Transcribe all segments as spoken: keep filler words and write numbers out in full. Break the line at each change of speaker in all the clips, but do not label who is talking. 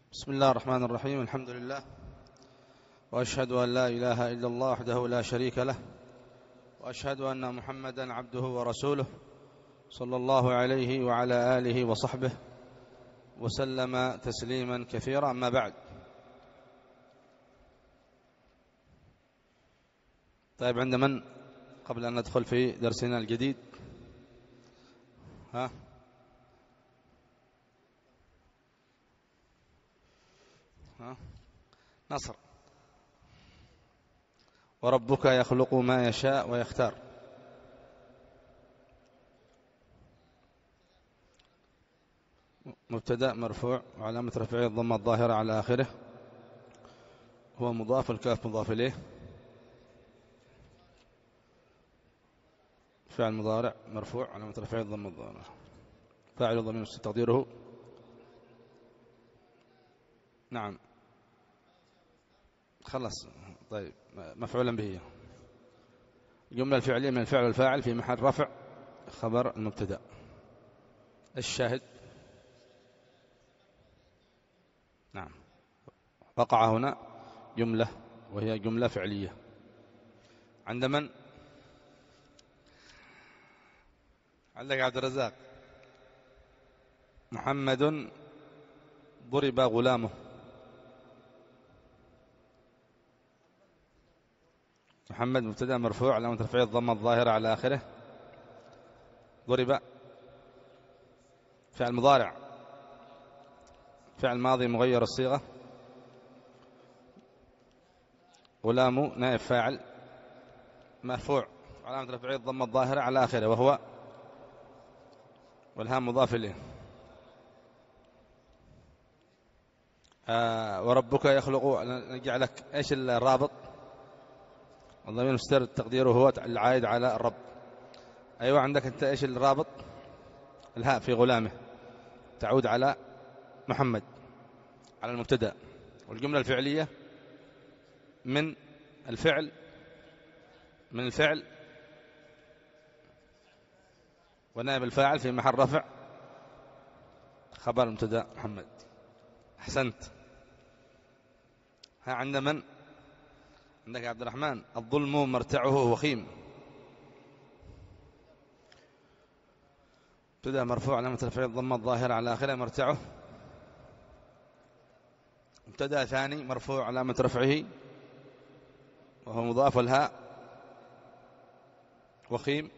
بسم الله الرحمن الرحيم. الحمد لله، وأشهد أن لا إله إلا الله وحده لا شريك له، وأشهد أن محمدا عبده ورسوله صلى الله عليه وعلى آله وصحبه وسلم تسليما كثيرا. أما بعد، طيب عند من قبل أن ندخل في درسنا الجديد؟ ها ها نصر. وربك يخلق ما يشاء ويختار. مبتدأ مرفوع وعلامة رفعه الضمة الظاهرة على آخره، هو مضاف، الكاف مضاف إليه، فعل مضارع مرفوع علامة رفعه الضمة الظاهرة، فاعل ضمير تقديره نعم خلص. طيب مفعولا به. الجملة الفعلية من الفعل والفاعل في محل رفع خبر المبتدأ. الشاهد نعم وقع هنا جملة وهي جملة فعلية. عند من؟ عندك عبد الرزاق. محمد ضرب غلامه. محمد مبتدأ مرفوع علامة رفعه الضمة الظاهرة على آخره. ضرب فعل مضارع، فعل ماضي مغير الصيغة. غلام نائب فاعل مرفوع علامة رفعه الضمة الظاهرة على آخره، وهو والهام مضاف إليه. آه وربك يخلق، نرجع لك ايش الرابط؟ الضمير المستتر تقديره هو العائد على الرب. ايوه عندك انت ايش الرابط؟ الهاء في غلامه تعود على محمد على المبتدأ، والجملة الفعلية من الفعل من الفعل ونائب الفاعل في محل رفع خبر المبتدأ محمد. احسنت. ها عند من؟ عندك عبد الرحمن. الظلم مرتعه وخيم. ابتدأ مرفوع علامة رفعه الضمة الظاهرة على آخره. مرتعه مبتدأ ثاني مرفوع علامة رفعه وهو مضاف الهاء. وخيم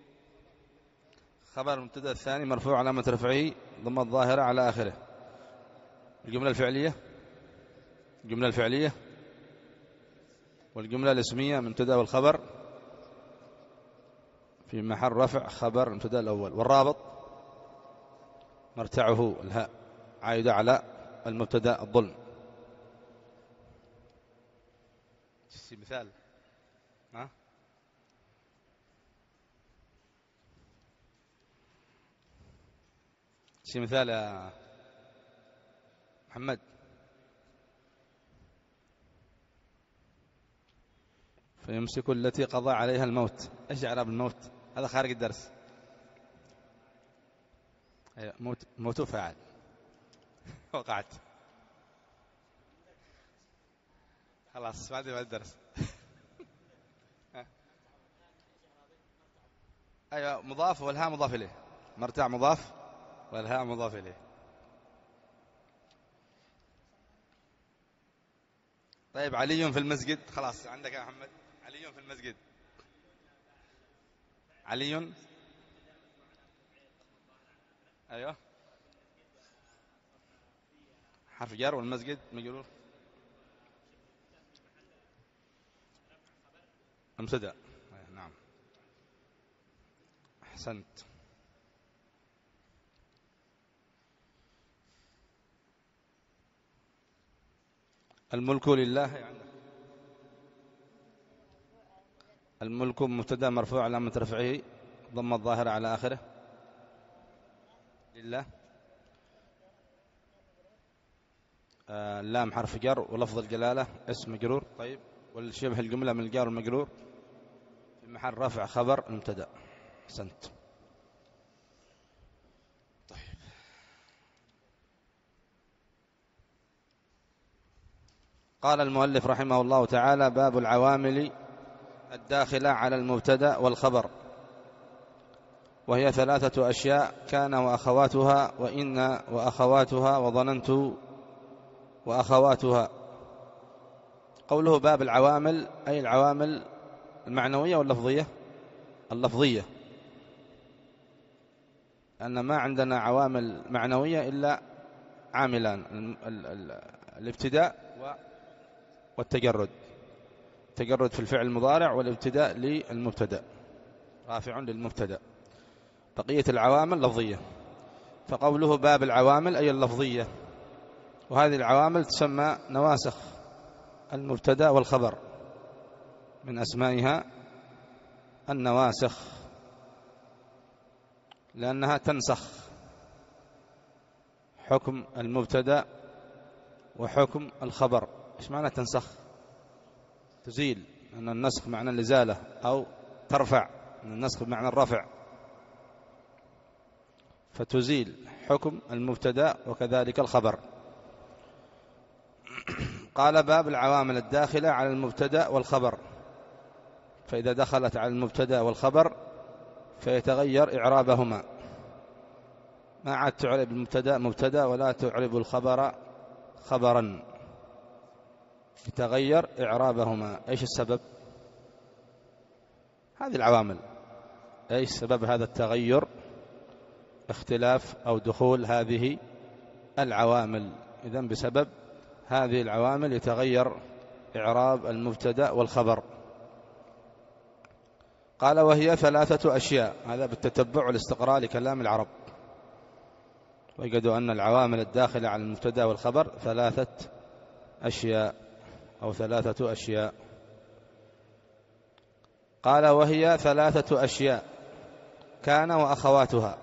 خبر المبتدأ الثاني مرفوع علامة رفعه ضمة الظاهرة على آخره. الجملة الفعلية الجملة الفعلية والجملة الاسمية مبتدأ والخبر في محل رفع خبر المبتدأ الأول. والرابط مرتعه الهاء عائدة على المبتدأ الظلم. مثال ها شي مثال يا محمد. فيمسك التي قضى عليها الموت. ايش اعراب الموت؟ هذا خارج الدرس. ايوه موت موت فاعل. وقعت خلاص بعد ما الدرس. ايوه مضاف والهاء مضاف اليه. مرتع مضاف والهاء مضاف اليه. طيب علي في المسجد. خلاص عندك يا محمد علي في المسجد. علي ايوه حرف جر والمسجد مجرور مبتدأ. نعم احسنت. الملك لله. عندك الملك مبتدأ مرفوع علامة رفعه ضم الظاهرة على آخره. لله آه اللام حرف جر ولفظ الجلالة اسم مجرور. طيب والشبه الجملة من الجار والمجرور في محل رفع خبر المبتدأ. أحسنت. طيب قال المؤلف رحمه الله تعالى: باب العوامل الداخلة على المبتدأ والخبر، وهي ثلاثة أشياء: كان وأخواتها، وإن وأخواتها، وظننت وأخواتها. قوله باب العوامل أي العوامل المعنوية واللفظية؟ اللفظية، أن ما عندنا عوامل معنوية إلا عاملان: الابتداء والتجرد. التجرد في الفعل المضارع، والابتداء للمبتدأ، رافع للمبتدأ. بقية العوامل لفظية. فقوله باب العوامل أي اللفظية، وهذه العوامل تسمى نواسخ المبتدأ والخبر، من أسمائها النواسخ، لأنها تنسخ حكم المبتدأ وحكم الخبر. إيش معنى تنسخ؟ تزيل، أن النسخ معنى الإزالة، أو ترفع، أن النسخ بمعنى الرفع، فتزيل حكم المبتدأ وكذلك الخبر. قال: باب العوامل الداخلة على المبتدأ والخبر، فإذا دخلت على المبتدأ والخبر فيتغير إعرابهما، ما عاد تعرب المبتدأ مبتدأ ولا تعرب الخبر خبرا، يتغير إعرابهما. إيش السبب؟ هذه العوامل. إيش سبب هذا التغير؟ اختلاف أو دخول هذه العوامل. إذن بسبب هذه العوامل يتغير إعراب المبتدأ والخبر. قال: وهي ثلاثة أشياء. هذا بالتتبع والاستقراء لكلام العرب، وجدوا أن العوامل الداخلة على المبتدأ والخبر ثلاثة أشياء أو ثلاثة أشياء. قال: وهي ثلاثة أشياء: كان وأخواتها.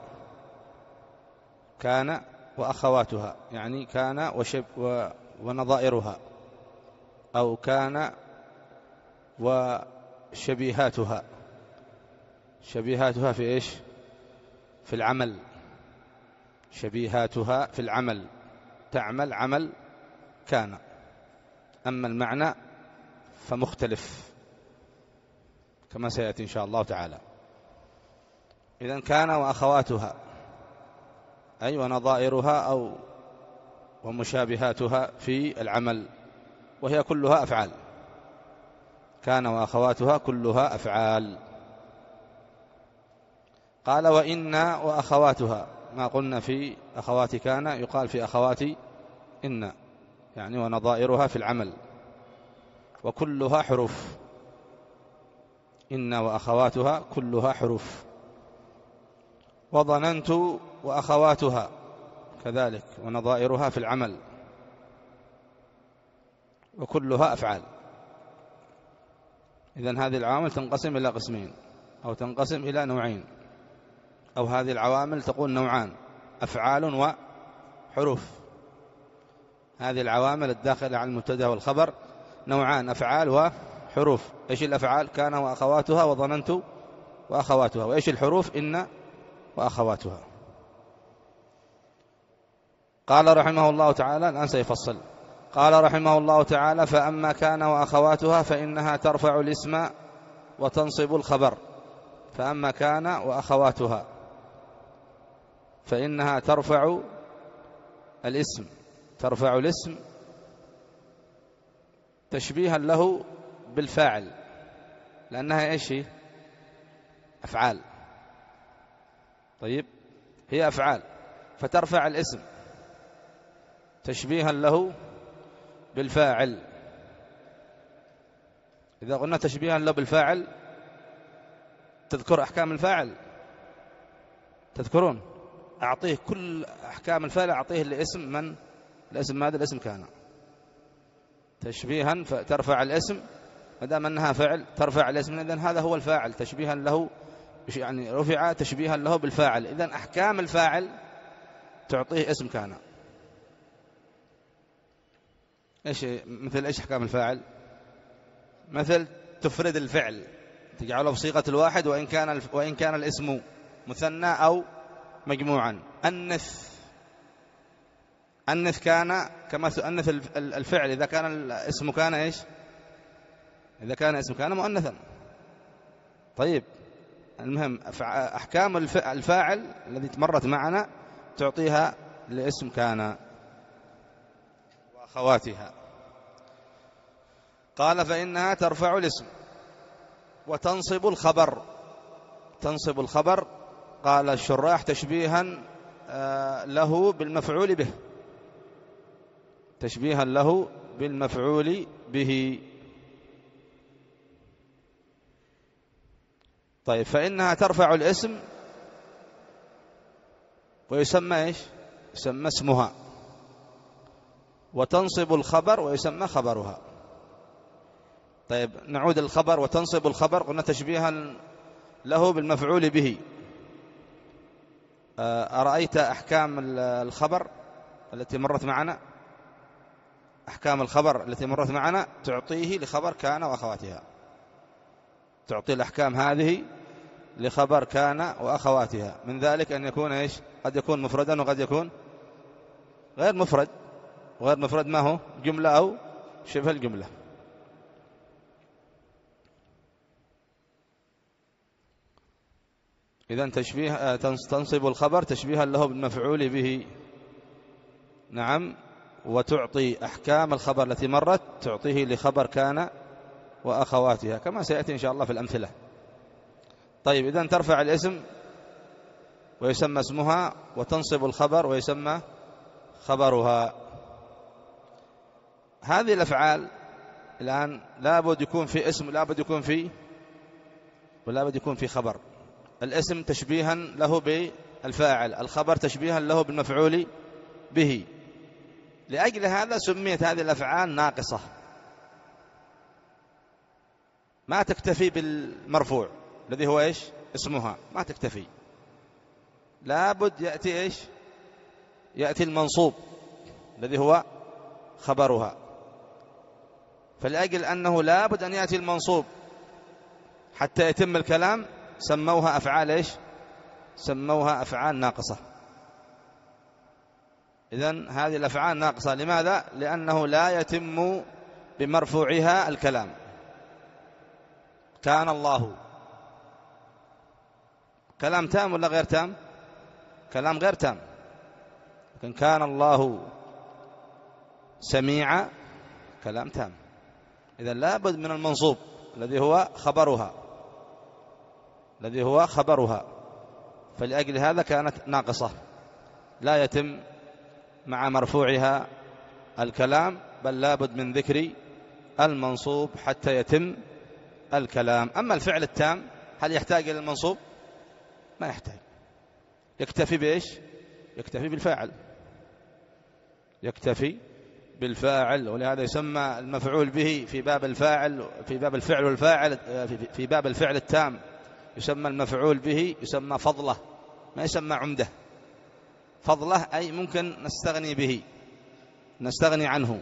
كان وأخواتها يعني كان وشب ونظائرها، أو كان وشبيهاتها. شبيهاتها في إيش؟ في العمل. شبيهاتها في العمل، تعمل عمل كان، أما المعنى فمختلف كما سيأتي إن شاء الله تعالى. إذن كان وأخواتها أي ونظائرها أو ومشابهاتها في العمل، وهي كلها أفعال. كان وأخواتها كلها أفعال. قال: وإن وأخواتها. ما قلنا في أخوات كان يقال في أخوات إن، يعني ونظائرها في العمل، وكلها حروف. إن وأخواتها كلها حروف. وظننت وأخواتها كذلك ونظائرها في العمل، وكلها أفعال. إذن هذه العوامل تنقسم إلى قسمين، أو تنقسم إلى نوعين، أو هذه العوامل تقول نوعان: أفعال وحروف. هذه العوامل الداخلة على المبتدأ والخبر نوعان: أفعال وحروف. إيش الأفعال؟ كان وأخواتها وظننت وأخواتها. وإيش الحروف؟ إن وأخواتها. قال رحمه الله تعالى، الآن سيفصل. قال رحمه الله تعالى: فأما كان وأخواتها فإنها ترفع الاسم وتنصب الخبر. فأما كان وأخواتها فإنها ترفع الاسم، ترفع الاسم تشبيها له بالفاعل، لأنها إيش هي؟ أفعال. طيب، هي أفعال، فترفع الاسم تشبيها له بالفاعل. إذا قلنا تشبيها له بالفاعل، تذكر أحكام الفاعل؟ تذكرون؟ أعطيه كل أحكام الفاعل، أعطيه لاسم من؟ الاسم ماذا؟ الاسم كان. تشبيها فترفع الاسم، ما دام أنها فعل ترفع الاسم، إذن هذا هو الفاعل، تشبيها له، يعني رفع تشبيها له بالفاعل. إذن أحكام الفاعل تعطيه اسم كان. إيش مثل إيش أحكام الفاعل؟ مثل تفرد الفعل، تجعله بصيغة الواحد، وإن كان وإن كان الاسم مثنى أو مجموعا. أنث أنث كان كما تؤنث الفعل إذا كان الاسم كان إيش؟ إذا كان اسم كان مؤنثا. طيب المهم أحكام الفاعل الذي مرت معنا تعطيها لاسم كان وأخواتها. قال فإنها ترفع الاسم وتنصب الخبر. تنصب الخبر قال الشراح تشبيها له بالمفعول به، تشبيها له بالمفعول به. طيب فإنها ترفع الاسم ويسمى إيش؟ يسمى اسمها، وتنصب الخبر ويسمى خبرها. طيب نعود الخبر. وتنصب الخبر قلنا تشبيها له بالمفعول به. أرأيت أحكام الخبر التي مرت معنا؟ أحكام الخبر التي مرت معنا تعطيه لخبر كان وأخواتها، تعطي الأحكام هذه لخبر كان وأخواتها. من ذلك أن يكون إيش؟ قد يكون مفردا وقد يكون غير مفرد. غير مفرد ما هو؟ جملة أو شبه الجملة. إذن تشبيه تنصب الخبر تشبيها له بالمفعول به. نعم. وتعطي أحكام الخبر التي مرت تعطيه لخبر كان وأخواتها كما سيأتي إن شاء الله في الأمثلة. طيب إذن ترفع الاسم ويسمى اسمها، وتنصب الخبر ويسمى خبرها. هذه الأفعال الآن لابد يكون في اسم، لابد يكون في ولابد يكون في خبر. الاسم تشبيها له بالفاعل، الخبر تشبيها له بالمفعول به. لأجل هذا سميت هذه الأفعال ناقصة، ما تكتفي بالمرفوع الذي هو إيش؟ اسمها، ما تكتفي، لابد يأتي إيش؟ يأتي المنصوب الذي هو خبرها. فلأجل أنه لابد أن يأتي المنصوب حتى يتم الكلام سموها أفعال إيش؟ سموها أفعال ناقصة. إذن هذه الأفعال ناقصة. لماذا؟ لأنه لا يتم بمرفوعها الكلام. كان الله كلام تام ولا غير تام؟ كلام غير تام. لكن كان الله سميعا كلام تام. إذن لابد من المنصوب الذي هو خبرها، الذي هو خبرها. فلأجل هذا كانت ناقصة، لا يتم مع مرفوعها الكلام، بل لابد من ذكر المنصوب حتى يتم الكلام. أما الفعل التام هل يحتاج إلى المنصوب؟ ما يحتاج، يكتفي بإيش؟ يكتفي بالفاعل، يكتفي بالفاعل. ولهذا يسمى المفعول به في باب الفاعل، في باب الفعل والفاعل، في باب الفعل التام يسمى المفعول به يسمى فضله، ما يسمى عمده. فضله أي ممكن نستغني به، نستغني عنه،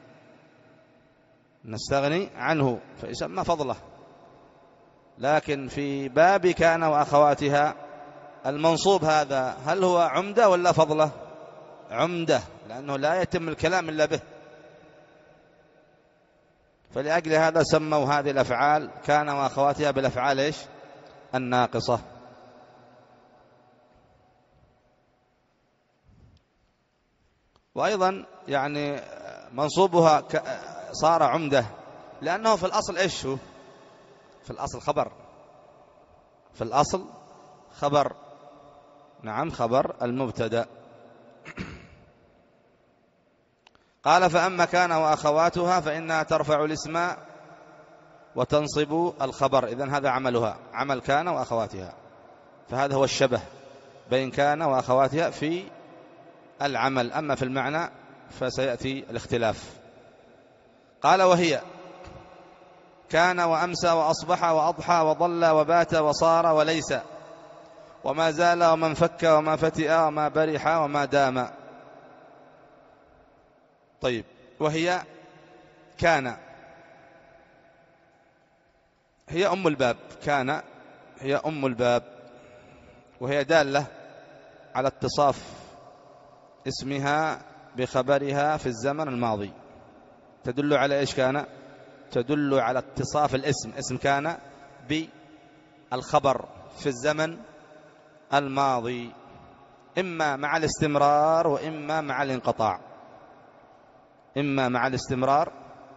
نستغني عنه فيسمى فضله. لكن في باب كان وأخواتها المنصوب هذا هل هو عمدة ولا فضله؟ عمدة، لأنه لا يتم الكلام إلا به. فلأجل هذا سموا هذه الأفعال كان وأخواتها بالأفعال إيش؟ الناقصة. وأيضا يعني منصوبها صار عمدة لأنه في الأصل إيش هو؟ في الأصل خبر، في الأصل خبر. نعم، خبر المبتدأ. قال فأما كان وأخواتها فإنها ترفع الاسم وتنصب الخبر. إذن هذا عملها، عمل كان وأخواتها. فهذا هو الشبه بين كان وأخواتها في العمل. أما في المعنى فسيأتي الاختلاف. قال وهي كان وأمسى وأصبح وأضحى وضل وبات وصار وليس وما زال وما انفك وما فتئ وما برح وما دام. طيب، وهي كان هي أم الباب. كان هي أم الباب، وهي دالة على اتصاف اسمها بخبرها في الزمن الماضي. تدل على إيش كان؟ تدل على اتصاف الاسم، اسم كان بالخبر في الزمن الماضي، إما مع الاستمرار وإما مع الانقطاع، إما مع الاستمرار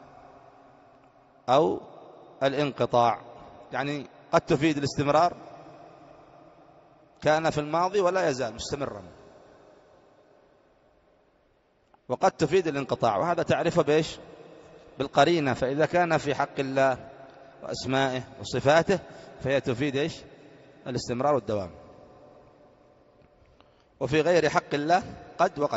أو الانقطاع. يعني قد تفيد الاستمرار، كان في الماضي ولا يزال مستمرا، وقد تفيد الانقطاع، وهذا تعرفه بإيش؟ بالقرينة. فإذا كان في حق الله وأسمائه وصفاته فهي تفيد إيش؟ الاستمرار والدوام. وفي غير حق الله قد وقد.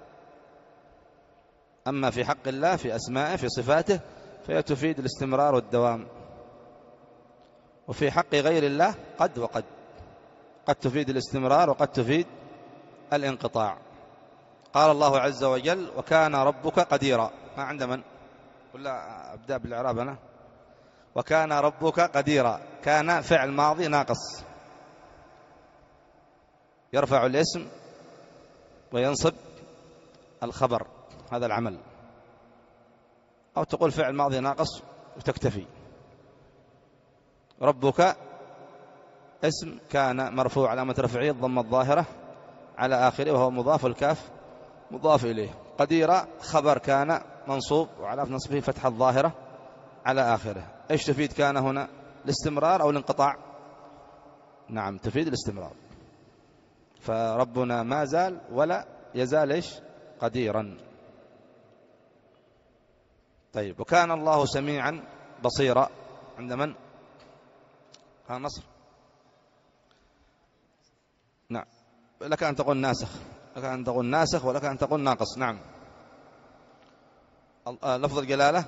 أما في حق الله في أسمائه في صفاته فهي تفيد الاستمرار والدوام. وفي حق غير الله قد وقد، قد تفيد الاستمرار وقد تفيد الانقطاع. قال الله عز وجل: وكان ربك قديرا. ما عند من؟ ولا أبدأ بالإعراب أنا؟ وكان ربك قديرا، كان فعل ماضي ناقص يرفع الاسم وينصب الخبر، هذا العمل. أو تقول فعل ماضي ناقص وتكتفي. ربك اسم كان مرفوع علامة رفعه الضمة الظاهرة على آخره وهو مضاف، الكاف مضاف إليه. قديرا خبر كان منصوب وعلامة نصبه فتحة الظاهرة على آخره. إيش تفيد كان هنا؟ الاستمرار أو الانقطاع؟ نعم، تفيد الاستمرار. فربنا ما زال ولا يزال إيش؟ قديرا. طيب، وكان الله سميعا بصيرا عند من؟ كان نصر. نعم، لك أن تقول ناسخ، لك أن تقول ناسخ ولك أن تقول ناقص. نعم. لفظ الجلالة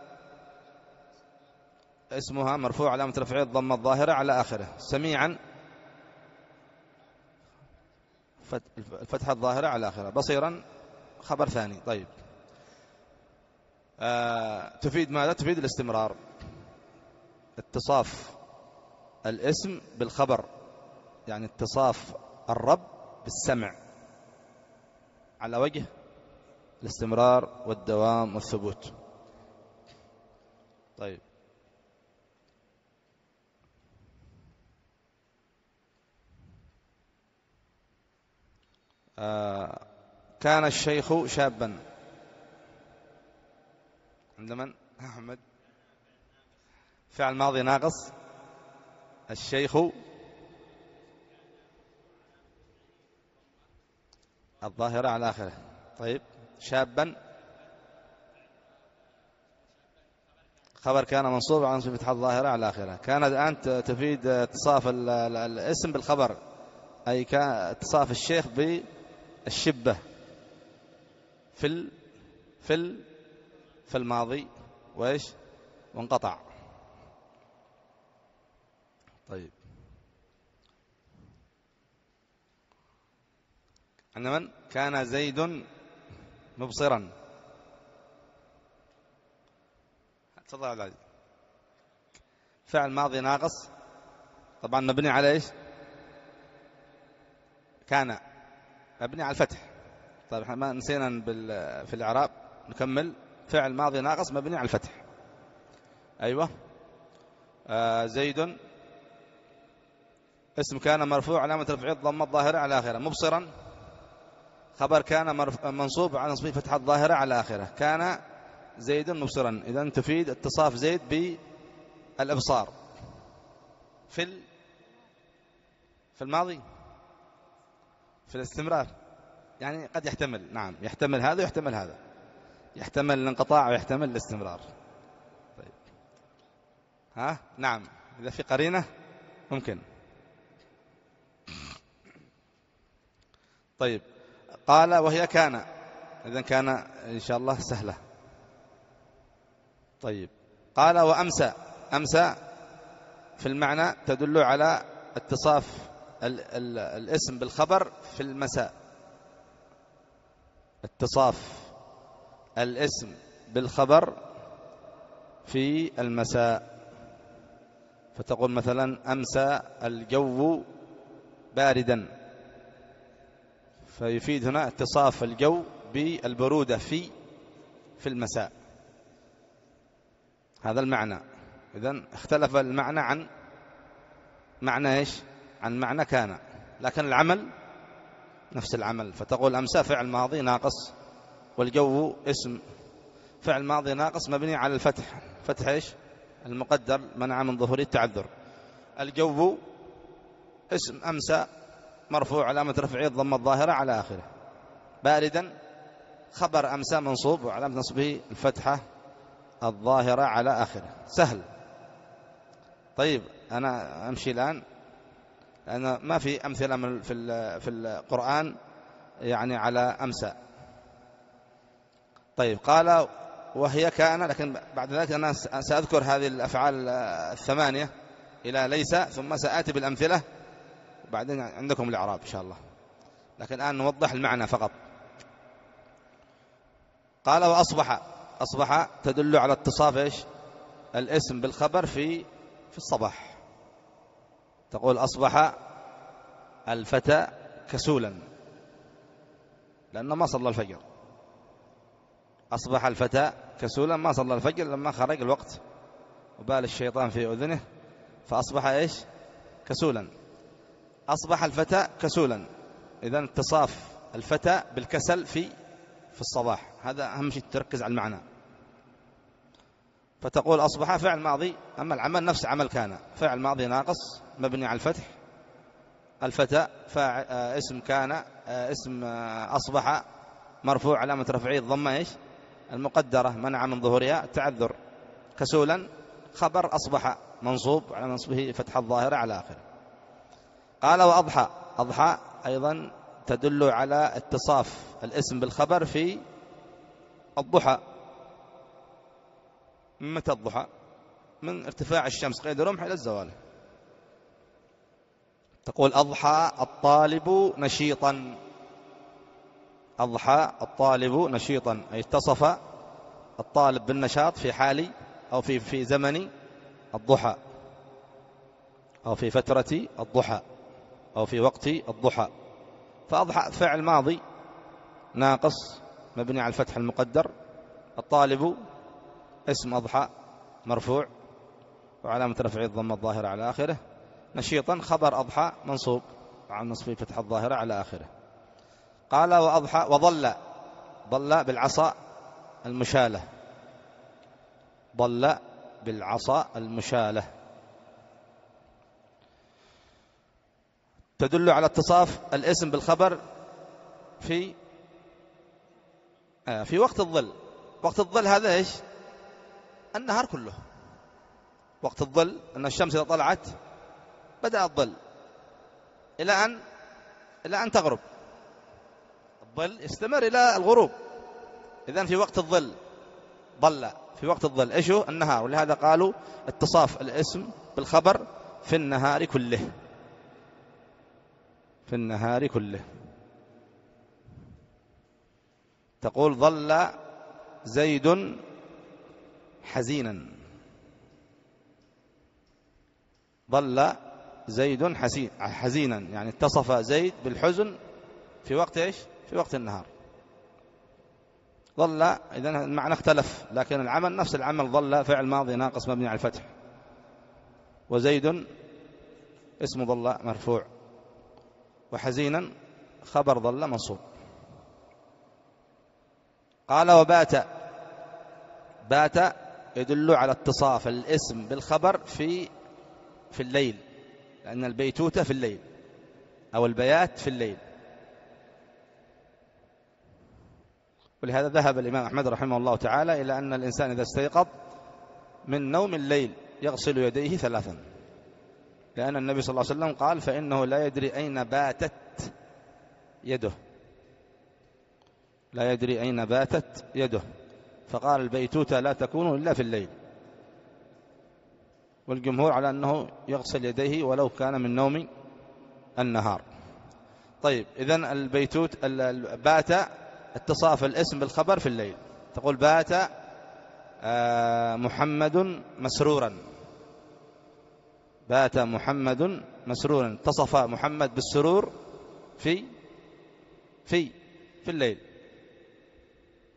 اسمها مرفوع علامة رفعه الضمة الظاهرة على آخره. سميعا الفتحة الظاهرة على آخره. بصيرا خبر ثاني. طيب، آه تفيد ماذا؟ تفيد الاستمرار، اتصاف الاسم بالخبر، يعني اتصاف الرب بالسمع على وجه الاستمرار والدوام والثبوت. طيب، آه كان الشيخ شابا عند من؟ أحمد. فعل ماضي ناقص. الشيخ الظاهرة على آخره. طيب، شابا خبر كان منصوب على نصب فتحة الظاهرة على آخره. كان الآن تفيد اتصاف الاسم بالخبر، أي كان اتصاف الشيخ بالشبة في ال في ال في الماضي وإيش؟ وانقطع. طيب، عند من؟ كان زيد مبصرا. تفضل عبد العزيز. فعل ماضي ناقص، طبعا مبني على ايش؟ كان مبني على الفتح. طيب، احنا ما نسينا في الاعراب نكمل. فعل ماضي ناقص مبني على الفتح. ايوه. آه زيد اسم كان مرفوع علامة رفعه الضمة الظاهرة على آخره. مبصرا خبر كان منصوب على نصبه فتحة الظاهرة على آخره. كان زيد مبصرا، إذن تفيد اتصاف زيد بالإبصار في في الماضي، في الاستمرار. يعني قد يحتمل، نعم يحتمل هذا ويحتمل هذا، يحتمل الانقطاع ويحتمل الاستمرار. طيب، ها نعم، إذا في قرينة ممكن. طيب، قال وهي كان، إذن كان إن شاء الله سهلة. طيب، قال وأمسى. أمسى في المعنى تدل على اتصاف ال ال الاسم بالخبر في المساء، اتصاف الاسم بالخبر في المساء. فتقول مثلا أمسى الجو باردا، فيفيد هنا اتصاف الجو بالبرودة في في المساء. هذا المعنى. إذن اختلف المعنى عن معنى إيش؟ عن معنى كان، لكن العمل نفس العمل. فتقول أمسى فعل ماضي ناقص، والجو اسم فعل ماضي ناقص مبني على الفتح. فتح إيش؟ المقدر منع من ظهور التعذر. الجو اسم أمسى مرفوع علامة رفعه الضمة الظاهرة على آخره. باردا خبر أمسى منصوب وعلامة نصبه الفتحة الظاهرة على آخره. سهل. طيب أنا أمشي الآن، لأن ما في أمثلة من في في القرآن يعني على أمسى. طيب قال وهي كان، لكن بعد ذلك أنا سأذكر هذه الأفعال الثمانية إلى ليس، ثم سآتي بالأمثلة وبعدين عندكم الإعراب إن شاء الله، لكن الآن نوضح المعنى فقط. قال وأصبح. أصبح تدل على اتصاف إيش؟ الاسم بالخبر في في الصباح. تقول أصبح الفتى كسولا، لأنه ما صلى الفجر. أصبح الفتى كسولا، ما صلى الفجر لما خرج الوقت وبال الشيطان في أذنه، فأصبح إيش؟ كسولا. أصبح الفتى كسولا، إذن اتصاف الفتى بالكسل في في الصباح. هذا أهم شيء تركز على المعنى. فتقول أصبح فعل ماضي، أما العمل نفس عمل كان، فعل ماضي ناقص مبني على الفتح. الفتى فاعل آه اسم كان آه اسم آه أصبح مرفوع علامة رفعه الضمة إيش؟ المقدرة منع من ظهورها التعذر. كسولا خبر أصبح منصوب على نصبه فتح الظاهرة على آخره. قال وأضحى. أضحى أيضا تدل على اتصاف الاسم بالخبر في الضحى. متى الضحى؟ من ارتفاع الشمس قيد رمح إلى الزوال. تقول أضحى الطالب نشيطا. أضحى الطالب نشيطا، أي اتصف الطالب بالنشاط في حال أو في في زمن الضحى، أو في فترة الضحى، أو في وقت الضحى. فأضحى فعل ماضي ناقص مبني على الفتح المقدر. الطالب اسم أضحى مرفوع وعلامة رفعه الضمة الظاهرة على آخره. نشيطا خبر أضحى منصوب وعلى نصبه فتح الظاهرة على آخره. قال وأضحى وضل. ضل بالعصا المشالة. ضل بالعصا المشالة تدل على اتصاف الاسم بالخبر في آه في وقت الظل. وقت الظل هذا إيش؟ النهار كله. وقت الظل أن الشمس إذا طلعت بدأ الظل إلى أن إلى أن تغرب. الظل يستمر إلى الغروب. إذن في وقت الظل ضل، في وقت الظل إيش هو؟ النهار. ولهذا قالوا اتصاف الاسم بالخبر في النهار كله. في النهار كله. تقول ظل زيد حزينا. ظل زيد حزينا، يعني اتصف زيد بالحزن في وقت إيش؟ في وقت النهار. ظل إذن المعنى اختلف، لكن العمل نفس العمل. ظل فعل ماضي ناقص مبني على الفتح، وزيد اسم ظل مرفوع، وحزينا خبر ظل منصوب. قال وبات. بات يدل على اتصاف الاسم بالخبر في في الليل، لأن البيتوتة في الليل أو البيات في الليل. ولهذا ذهب الإمام أحمد رحمه الله تعالى إلى أن الإنسان إذا استيقظ من نوم الليل يغسل يديه ثلاثا، لأن النبي صلى الله عليه وسلم قال فإنه لا يدري أين باتت يده. لا يدري أين باتت يده، فقال البيتوتة لا تكون إلا في الليل. والجمهور على أنه يغسل يديه ولو كان من نوم النهار. طيب إذن البيتوت بات اتصاف الاسم بالخبر في الليل. تقول بات محمد مسرورا. بات محمد مسرورا، اتصف محمد بالسرور في في في الليل.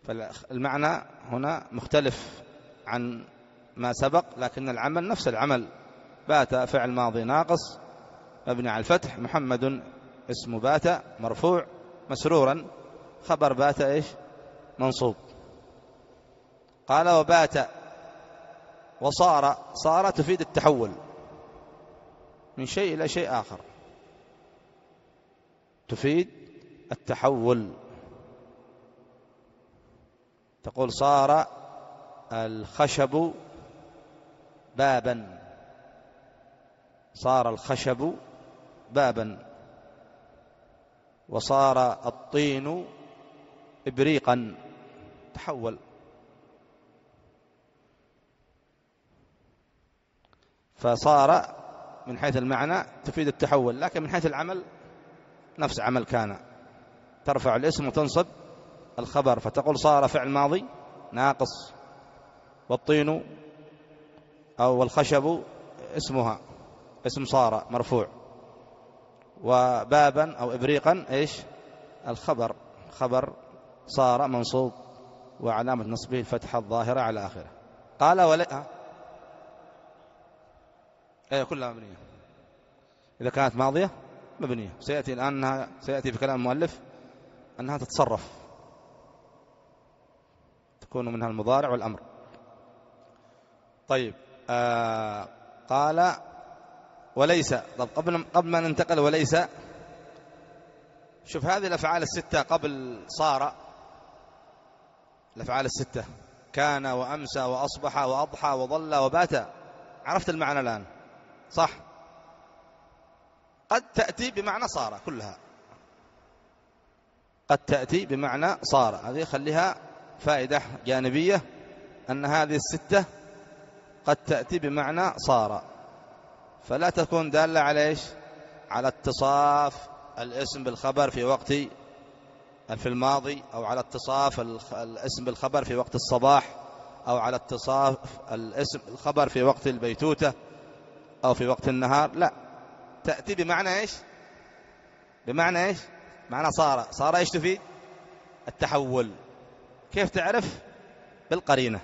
فالمعنى هنا مختلف عن ما سبق، لكن العمل نفس العمل. بات فعل ماضي ناقص مبني على الفتح، محمد اسم بات مرفوع مسرورا، خبر بات إيش منصوب. قال وبات وصار، صار تفيد التحول من شيء إلى شيء آخر، تفيد التحول. تقول صار الخشب بابا، صار الخشب بابا. وصار الطين إبريقا، تحول. فصار من حيث المعنى تفيد التحول، لكن من حيث العمل نفس عمل كان، ترفع الاسم وتنصب الخبر. فتقول صار فعل ماضي ناقص، والطين أو الخشب اسمها اسم صار مرفوع، وبابا أو إبريقا إيش الخبر، خبر صار منصوب وعلامة نصبه الفتحة الظاهرة على آخره. قال ولا أي كلها مبنية، إذا كانت ماضية مبنية. سيأتي الآن أنها سيأتي في كلام المؤلف أنها تتصرف، تكون منها المضارع والأمر. طيب آه قال وليس. طب قبل قبل ما ننتقل وليس، شوف هذه الأفعال الستة قبل صار، الأفعال الستة كان وأمسى وأصبح وأضحى وظل وبات، عرفت المعنى الآن صح؟ قد تأتي بمعنى صار كلها، قد تأتي بمعنى صار. هذه خليها فائدة جانبية، أن هذه الستة قد تأتي بمعنى صار، فلا تكون دالة على إيش؟ على اتصاف الاسم بالخبر في وقت في الماضي، أو على اتصاف الاسم بالخبر في وقت الصباح، أو على اتصاف الاسم الخبر في وقت البيتوتة أو في وقت النهار. لا، تأتي بمعنى إيش؟ بمعنى إيش؟ معنى صار. صار إيش تفيد؟ التحول. كيف تعرف؟ بالقرينة.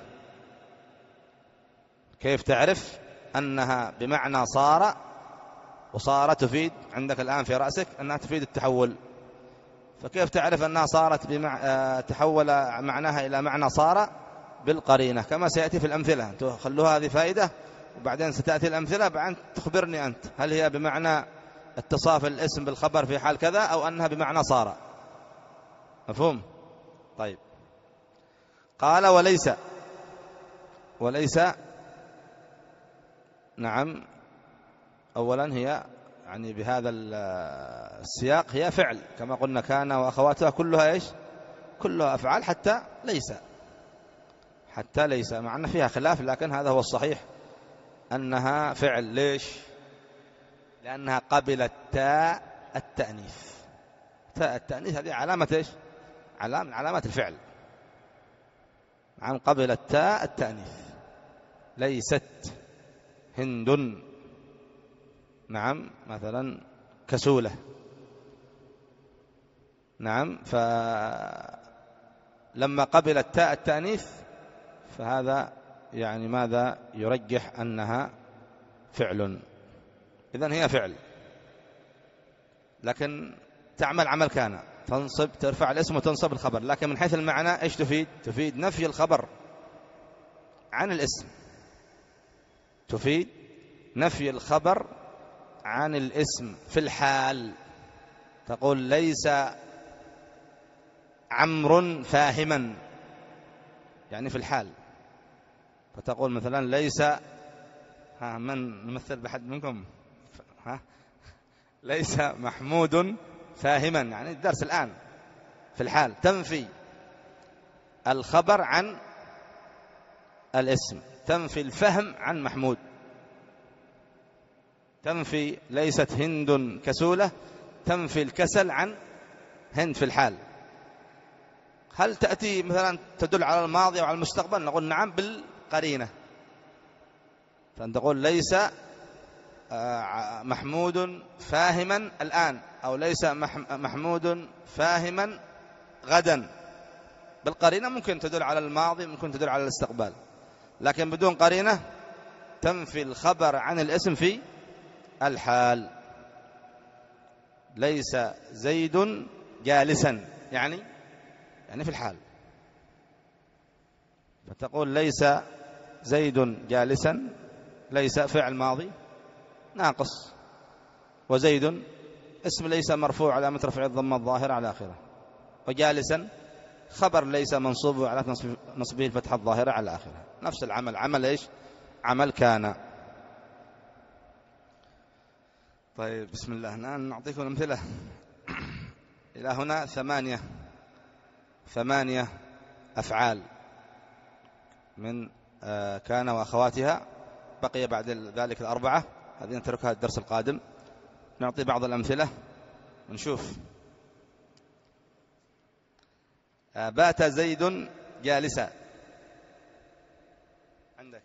كيف تعرف أنها بمعنى صار؟ وصار تفيد عندك الآن في رأسك أنها تفيد التحول، فكيف تعرف أنها صارت بمع... تحول معناها إلى معنى صار؟ بالقرينة، كما سيأتي في الأمثلة. خلوها هذه فائدة، وبعدين ستأتي الأمثلة بعد تخبرني أنت هل هي بمعنى اتصاف الاسم بالخبر في حال كذا، أو أنها بمعنى صار. مفهوم؟ طيب قال وليس. وليس نعم، أولا هي يعني بهذا السياق هي فعل، كما قلنا كان وأخواتها كلها إيش؟ كلها أفعال حتى ليس، حتى ليس مع أن فيها خلاف، لكن هذا هو الصحيح أنها فعل. ليش؟ لأنها قبلت تاء التأنيث. تاء التأنيث هذه علامة إيش؟ علامة علامات الفعل. نعم قبلت تاء التأنيث. ليست هند نعم مثلا كسولة، نعم، فلما قبلت تاء التأنيث فهذا يعني ماذا يرجح أنها فعل. إذن هي فعل، لكن تعمل عمل كان، تنصب ترفع الاسم وتنصب الخبر، لكن من حيث المعنى إيش تفيد؟ تفيد نفي الخبر عن الاسم، تفيد نفي الخبر عن الاسم في الحال. تقول ليس عمرو فاهما، يعني في الحال. فتقول مثلا ليس، ها من نمثل بحد منكم؟ ها ليس محمود فاهما، يعني الدرس الآن في الحال، تنفي الخبر عن الاسم، تنفي الفهم عن محمود. تنفي ليست هند كسولة، تنفي الكسل عن هند في الحال. هل تأتي مثلا تدل على الماضي أو على المستقبل؟ نقول نعم بالقرينة. فأن تقول ليس محمود فاهما الآن، أو ليس محمود فاهما غدا، بالقرينة ممكن تدل على الماضي، ممكن تدل على الاستقبال، لكن بدون قرينة تنفي الخبر عن الاسم في الحال. ليس زيد جالسا، يعني يعني في الحال، فتقول ليس زيد جالسا، ليس فعل ماضي ناقص، وزيد اسم ليس مرفوع علامة رفعه الضمة الظاهرة على آخره، وجالسا خبر ليس منصوب على نصبه الفتحة الظاهرة على آخره. نفس العمل، عمل إيش؟ عمل كان. طيب بسم الله، نعطيكم أمثلة. إلى هنا ثمانية ثمانية أفعال من كان وأخواتها، بقي بعد ذلك الأربعة، هذه نتركها الدرس القادم. نعطي بعض الأمثلة ونشوف. بات زيد جالسا، عندك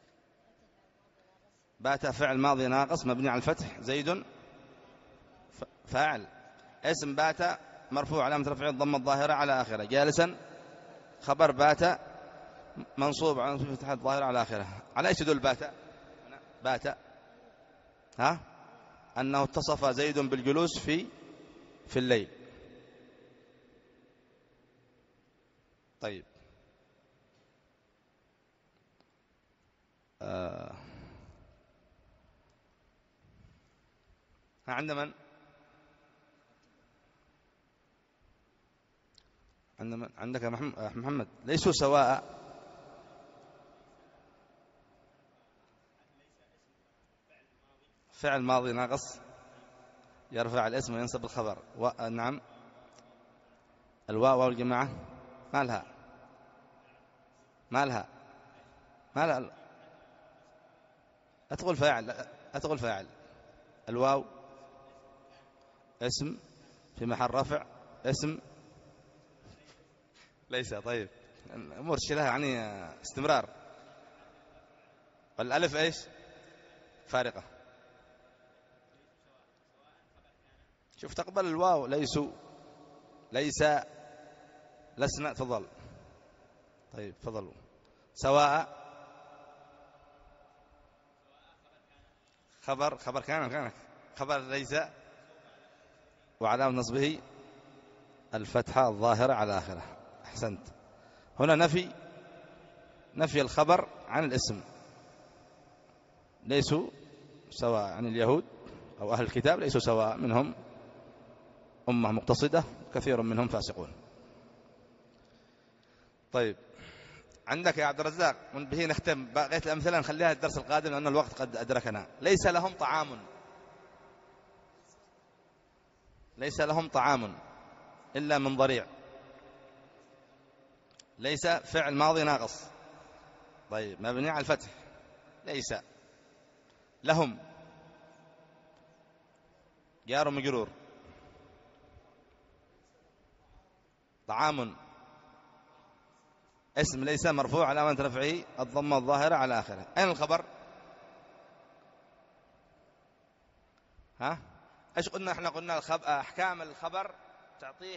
بات فعل ماضي ناقص مبني على الفتح، زيد فاعل، اسم بات مرفوع علامة رفعه الضمة الظاهرة على آخره، جالسا خبر بات منصوب على الفتحة الظاهرة على آخره. على ايش يدل بات؟ بات ها أنه اتصف زيد بالجلوس في في الليل. طيب آه. عند من؟ عند من؟ عندك يا محمد. ليسوا سواء، فعل ماضي ناقص يرفع الاسم وينصب الخبر. و... نعم، الواو والجماعة ما لها ما لها ما لها أتقول فاعل، أتقول فاعل. الواو اسم في محل رفع اسم ليس. طيب أمور شلها يعني استمرار. والألف إيش؟ فارقة. شوف تقبل الواو. ليسوا، ليس، لسنا. تفضل. طيب تفضلوا. سواء خبر خبر كان كانك خبر ليس، وعلامة نصبه الفتحة الظاهرة على آخره. أحسنت. هنا نفي نفي الخبر عن الاسم. ليسوا سواء عن اليهود أو أهل الكتاب، ليسوا سواء، منهم أمة مقتصدة كثير منهم فاسقون. طيب عندك يا عبد الرزاق، من به نختم. بقيت الأمثلة نخليها الدرس القادم لأن الوقت قد أدركنا. ليس لهم طعام، ليس لهم طعام إلا من ضريع. ليس فعل ماضي ناقص، طيب مبني على الفتح. ليس لهم جار مجرور. طعام اسم ليس مرفوع علامة رفعه الضمة الظاهرة على آخره. أين الخبر؟ ها ايش قلنا؟ احنا قلنا الخب... احكام الخبر تعطيه،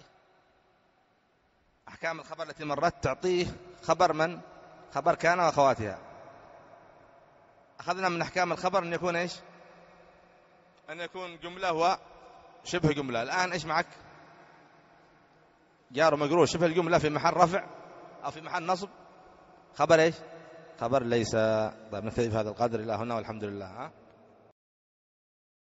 احكام الخبر التي مرت تعطيه خبر من؟ خبر كان واخواتها. اخذنا من احكام الخبر ان يكون ايش؟ ان يكون جمله وشبه جمله. الان ايش معك؟ جار ومجرور شبه الجمله في محل رفع او في محل نصب. خبر ايش؟ خبر ليس. طيب نكتفي بهذا القدر الى هنا والحمد لله. ها